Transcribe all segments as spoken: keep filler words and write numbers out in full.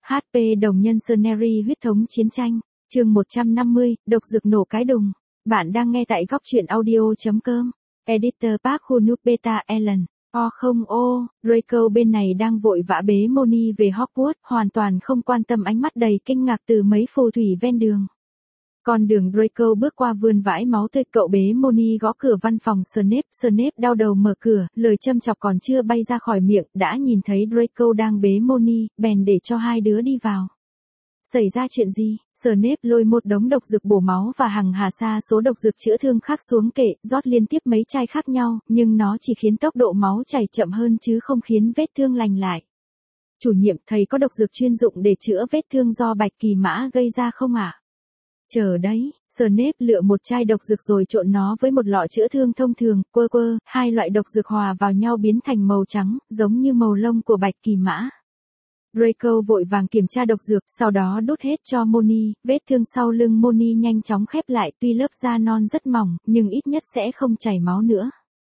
hát pê đồng nhân Scenery huyết thống chiến tranh, chương một trăm năm mươi, độc dược nổ cái đùng. Bạn đang nghe tại góc truyện audio.com. Editor Park Hun-nup Beta Ellen. O không ô, Draco bên này đang vội vã bế Moni về Hogwarts, hoàn toàn không quan tâm ánh mắt đầy kinh ngạc từ mấy phù thủy ven đường. Con đường Draco bước qua vườn vãi máu tươi, cậu bế Moni gõ cửa văn phòng Snape. Snape đau đầu mở cửa, lời châm chọc còn chưa bay ra khỏi miệng, đã nhìn thấy Draco đang bế Moni, bèn để cho hai đứa đi vào. Xảy ra chuyện gì? Snape lôi một đống độc dược bổ máu và hàng hà sa số độc dược chữa thương khác xuống kệ, rót liên tiếp mấy chai khác nhau, nhưng nó chỉ khiến tốc độ máu chảy chậm hơn chứ không khiến vết thương lành lại. Chủ nhiệm, thầy có độc dược chuyên dụng để chữa vết thương do bạch kỳ mã gây ra không ạ? À? Chờ đấy, Snape lựa một chai độc dược rồi trộn nó với một lọ chữa thương thông thường, quơ quơ, hai loại độc dược hòa vào nhau biến thành màu trắng, giống như màu lông của bạch kỳ mã. Draco vội vàng kiểm tra độc dược, sau đó đút hết cho Moni, vết thương sau lưng Moni nhanh chóng khép lại, tuy lớp da non rất mỏng, nhưng ít nhất sẽ không chảy máu nữa.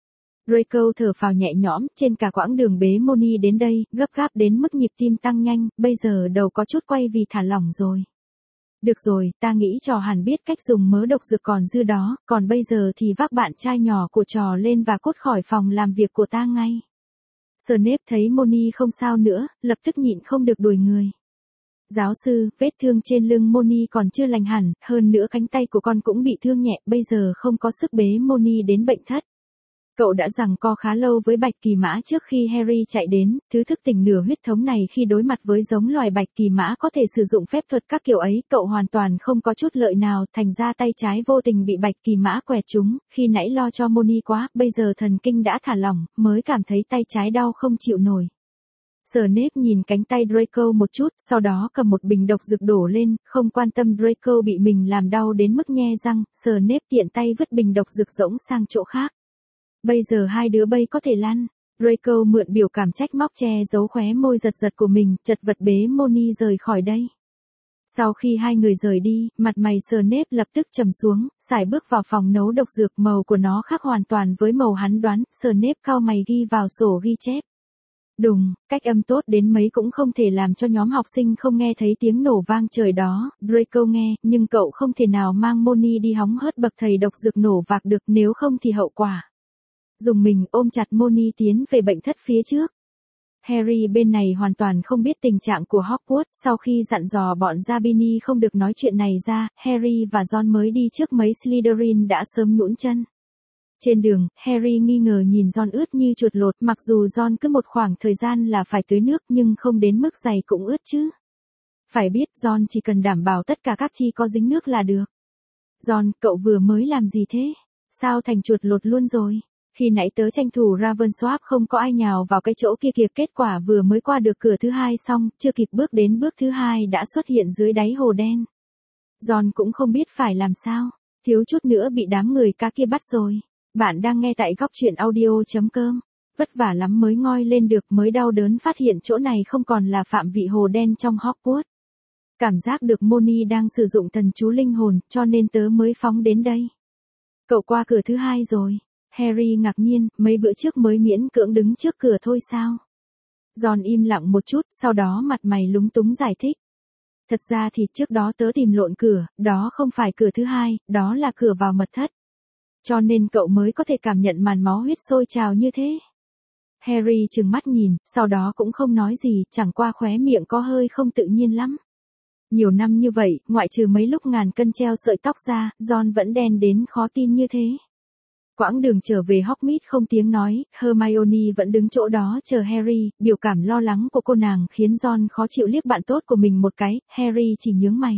Draco thở phào nhẹ nhõm, trên cả quãng đường bế Moni đến đây, gấp gáp đến mức nhịp tim tăng nhanh, bây giờ đầu có chút quay vì thả lỏng rồi. Được rồi, ta nghĩ trò hẳn biết cách dùng mớ độc dược còn dư đó, còn bây giờ thì vác bạn trai nhỏ của trò lên và cút khỏi phòng làm việc của ta ngay. Snape thấy Moni không sao nữa, lập tức nhịn không được đuổi người. Giáo sư, vết thương trên lưng Moni còn chưa lành hẳn, hơn nữa cánh tay của con cũng bị thương nhẹ, bây giờ không có sức bế Moni đến bệnh thất. Cậu đã giằng co khá lâu với bạch kỳ mã trước khi Harry chạy đến, thứ thức tỉnh nửa huyết thống này khi đối mặt với giống loài bạch kỳ mã có thể sử dụng phép thuật các kiểu ấy, cậu hoàn toàn không có chút lợi nào, thành ra tay trái vô tình bị bạch kỳ mã quẹt trúng, khi nãy lo cho Moni quá, bây giờ thần kinh đã thả lỏng, mới cảm thấy tay trái đau không chịu nổi. Snape nhìn cánh tay Draco một chút, sau đó cầm một bình độc dược đổ lên, không quan tâm Draco bị mình làm đau đến mức nhe răng, Snape tiện tay vứt bình độc dược rỗng sang chỗ khác. Bây giờ hai đứa bay có thể lăn. Draco mượn biểu cảm trách móc che giấu khóe môi giật giật của mình, chật vật bế Moni rời khỏi đây. Sau khi hai người rời đi, mặt mày Snape lập tức trầm xuống, sải bước vào phòng nấu độc dược, màu của nó khác hoàn toàn với màu hắn đoán, Snape cau mày ghi vào sổ ghi chép. Đùng, cách âm tốt đến mấy cũng không thể làm cho nhóm học sinh không nghe thấy tiếng nổ vang trời đó, Draco nghe, nhưng cậu không thể nào mang Moni đi hóng hớt bậc thầy độc dược nổ vạc được, nếu không thì hậu quả. Dùng mình ôm chặt Moni tiến về bệnh thất phía trước. Harry bên này hoàn toàn không biết tình trạng của Hogwarts, sau khi dặn dò bọn Zabini không được nói chuyện này ra, Harry và Ron mới đi trước mấy Slytherin đã sớm nhũn chân. Trên đường, Harry nghi ngờ nhìn Ron ướt như chuột lột, mặc dù Ron cứ một khoảng thời gian là phải tưới nước nhưng không đến mức giày cũng ướt chứ. Phải biết Ron chỉ cần đảm bảo tất cả các chi có dính nước là được. Ron, cậu vừa mới làm gì thế? Sao thành chuột lột luôn rồi? Khi nãy tớ tranh thủ Ravensworth không có ai nhào vào cái chỗ kia kìa, kết quả vừa mới qua được cửa thứ hai xong, chưa kịp bước đến bước thứ hai đã xuất hiện dưới đáy hồ đen. Ron cũng không biết phải làm sao, thiếu chút nữa bị đám người cá kia bắt rồi. Bạn đang nghe tại góc truyện audio.com. Vất vả lắm mới ngoi lên được, mới đau đớn phát hiện chỗ này không còn là phạm vị hồ đen trong Hogwarts. Cảm giác được Moni đang sử dụng thần chú linh hồn, cho nên tớ mới phóng đến đây. Cậu qua cửa thứ hai rồi. Harry ngạc nhiên, mấy bữa trước mới miễn cưỡng đứng trước cửa thôi sao? Ron im lặng một chút, sau đó mặt mày lúng túng giải thích. Thật ra thì trước đó tớ tìm lộn cửa, đó không phải cửa thứ hai, đó là cửa vào mật thất. Cho nên cậu mới có thể cảm nhận màn máu huyết sôi trào như thế. Harry trừng mắt nhìn, sau đó cũng không nói gì, chẳng qua khóe miệng có hơi không tự nhiên lắm. Nhiều năm như vậy, ngoại trừ mấy lúc ngàn cân treo sợi tóc ra, Ron vẫn đen đến khó tin như thế. Quãng đường trở về Hogsmeade không tiếng nói, Hermione vẫn đứng chỗ đó chờ Harry, biểu cảm lo lắng của cô nàng khiến Ron khó chịu liếc bạn tốt của mình một cái, Harry chỉ nhướng mày.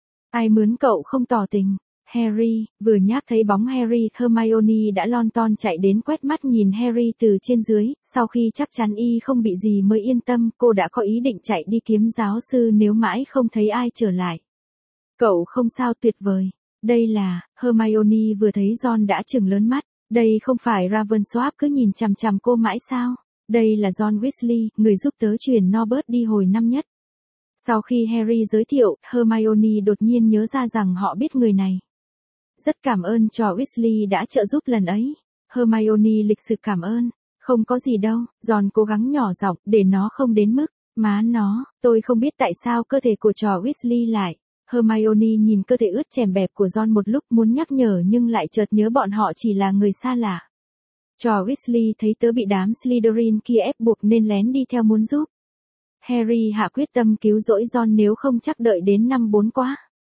Ai mướn cậu không tỏ tình? Harry, vừa nhắc thấy bóng Harry, Hermione đã lon ton chạy đến quét mắt nhìn Harry từ trên dưới, sau khi chắc chắn y không bị gì mới yên tâm, cô đã có ý định chạy đi kiếm giáo sư nếu mãi không thấy ai trở lại. Cậu không sao, tuyệt vời. Đây là, Hermione vừa thấy Ron đã trừng lớn mắt, đây không phải Ravensworth cứ nhìn chằm chằm cô mãi sao? Đây là Ron Weasley, người giúp tớ truyền Norbert đi hồi năm nhất. Sau khi Harry giới thiệu, Hermione đột nhiên nhớ ra rằng họ biết người này. Rất cảm ơn trò Weasley đã trợ giúp lần ấy. Hermione lịch sự cảm ơn. Không có gì đâu, Ron cố gắng nhỏ giọng để nó không đến mức. Má nó, tôi không biết tại sao cơ thể của trò Weasley lại. Hermione nhìn cơ thể ướt chèm bẹp của Ron một lúc muốn nhắc nhở nhưng lại chợt nhớ bọn họ chỉ là người xa lạ. Trò Weasley thấy tớ bị đám Slytherin kia ép buộc nên lén đi theo muốn giúp. Harry hạ quyết tâm cứu rỗi Ron nếu không chắc đợi đến năm bốn quá.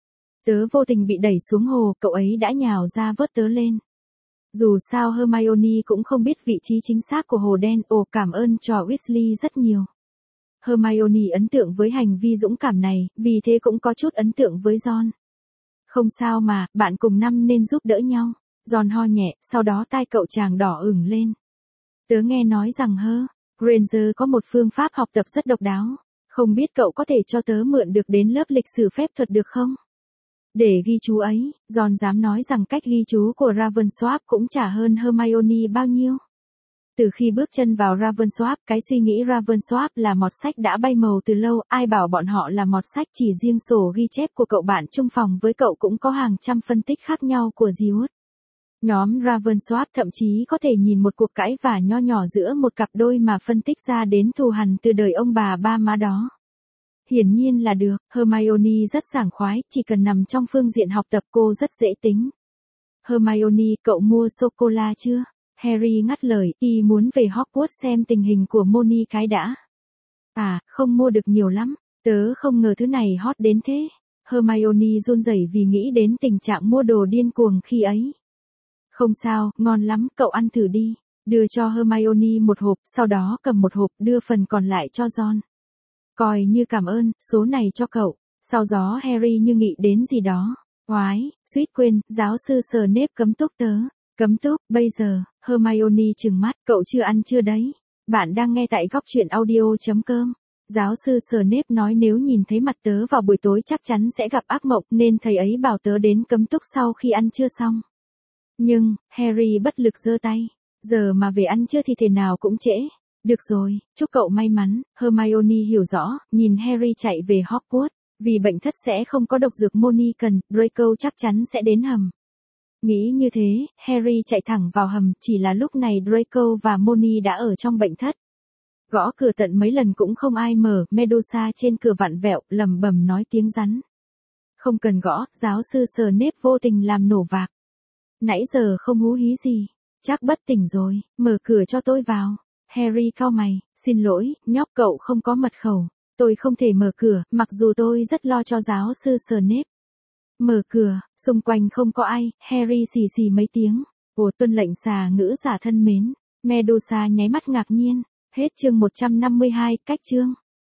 Tớ vô tình bị đẩy xuống hồ, cậu ấy đã nhào ra vớt tớ lên. Dù sao Hermione cũng không biết vị trí chính xác của hồ đen. Ồ, cảm ơn trò Weasley rất nhiều. Hermione ấn tượng với hành vi dũng cảm này, vì thế cũng có chút ấn tượng với Ron. Không sao mà, bạn cùng năm nên giúp đỡ nhau. Ron ho nhẹ, sau đó tai cậu chàng đỏ ửng lên. Tớ nghe nói rằng hơ, Granger có một phương pháp học tập rất độc đáo. Không biết cậu có thể cho tớ mượn được đến lớp lịch sử phép thuật được không? Để ghi chú ấy, Ron dám nói rằng cách ghi chú của Ravensworth cũng chả hơn Hermione bao nhiêu. Từ khi bước chân vào Ravensworth, cái suy nghĩ Ravensworth là mọt sách đã bay màu từ lâu, ai bảo bọn họ là mọt sách, chỉ riêng sổ ghi chép của cậu bạn chung phòng với cậu cũng có hàng trăm phân tích khác nhau của Dieward. Nhóm Ravensworth thậm chí có thể nhìn một cuộc cãi vã nho nhỏ giữa một cặp đôi mà phân tích ra đến thù hằn từ đời ông bà ba má đó. Hiển nhiên là được, Hermione rất sảng khoái, chỉ cần nằm trong phương diện học tập cô rất dễ tính. Hermione, cậu mua sô-cô-la chưa? Harry ngắt lời, y muốn về Hogwarts xem tình hình của Moni cái đã. À, không mua được nhiều lắm, tớ không ngờ thứ này hot đến thế. Hermione run rẩy vì nghĩ đến tình trạng mua đồ điên cuồng khi ấy. Không sao, ngon lắm, cậu ăn thử đi. Đưa cho Hermione một hộp, sau đó cầm một hộp đưa phần còn lại cho Ron. Coi như cảm ơn, số này cho cậu. Sau gió Harry như nghĩ đến gì đó. Oái, suýt quên, giáo sư Snape cấm túc tớ. Cấm túc, bây giờ, Hermione trừng mắt, cậu chưa ăn chưa đấy. Bạn đang nghe tại góc truyện audio.com. Giáo sư Snape nói nếu nhìn thấy mặt tớ vào buổi tối chắc chắn sẽ gặp ác mộng nên thầy ấy bảo tớ đến cấm túc sau khi ăn trưa xong. Nhưng, Harry bất lực giơ tay. Giờ mà về ăn trưa thì thế nào cũng trễ. Được rồi, chúc cậu may mắn. Hermione hiểu rõ, nhìn Harry chạy về Hogwarts. Vì bệnh thất sẽ không có độc dược Moni cần, Draco chắc chắn sẽ đến hầm. Nghĩ như thế, Harry chạy thẳng vào hầm, chỉ là lúc này Draco và Moni đã ở trong bệnh thất. Gõ cửa tận mấy lần cũng không ai mở, Medusa trên cửa vặn vẹo, lẩm bẩm nói tiếng rắn. Không cần gõ, giáo sư Snape vô tình làm nổ vạc. Nãy giờ không hú hí gì, chắc bất tỉnh rồi, mở cửa cho tôi vào. Harry cau mày, xin lỗi, nhóc cậu không có mật khẩu. Tôi không thể mở cửa, mặc dù tôi rất lo cho giáo sư Snape. Mở cửa, xung quanh không có ai, Harry xì xì mấy tiếng. Ồ, tuân lệnh xà ngữ giả thân mến. Medusa nháy mắt ngạc nhiên. Hết chương một trăm năm mươi hai, cách chương.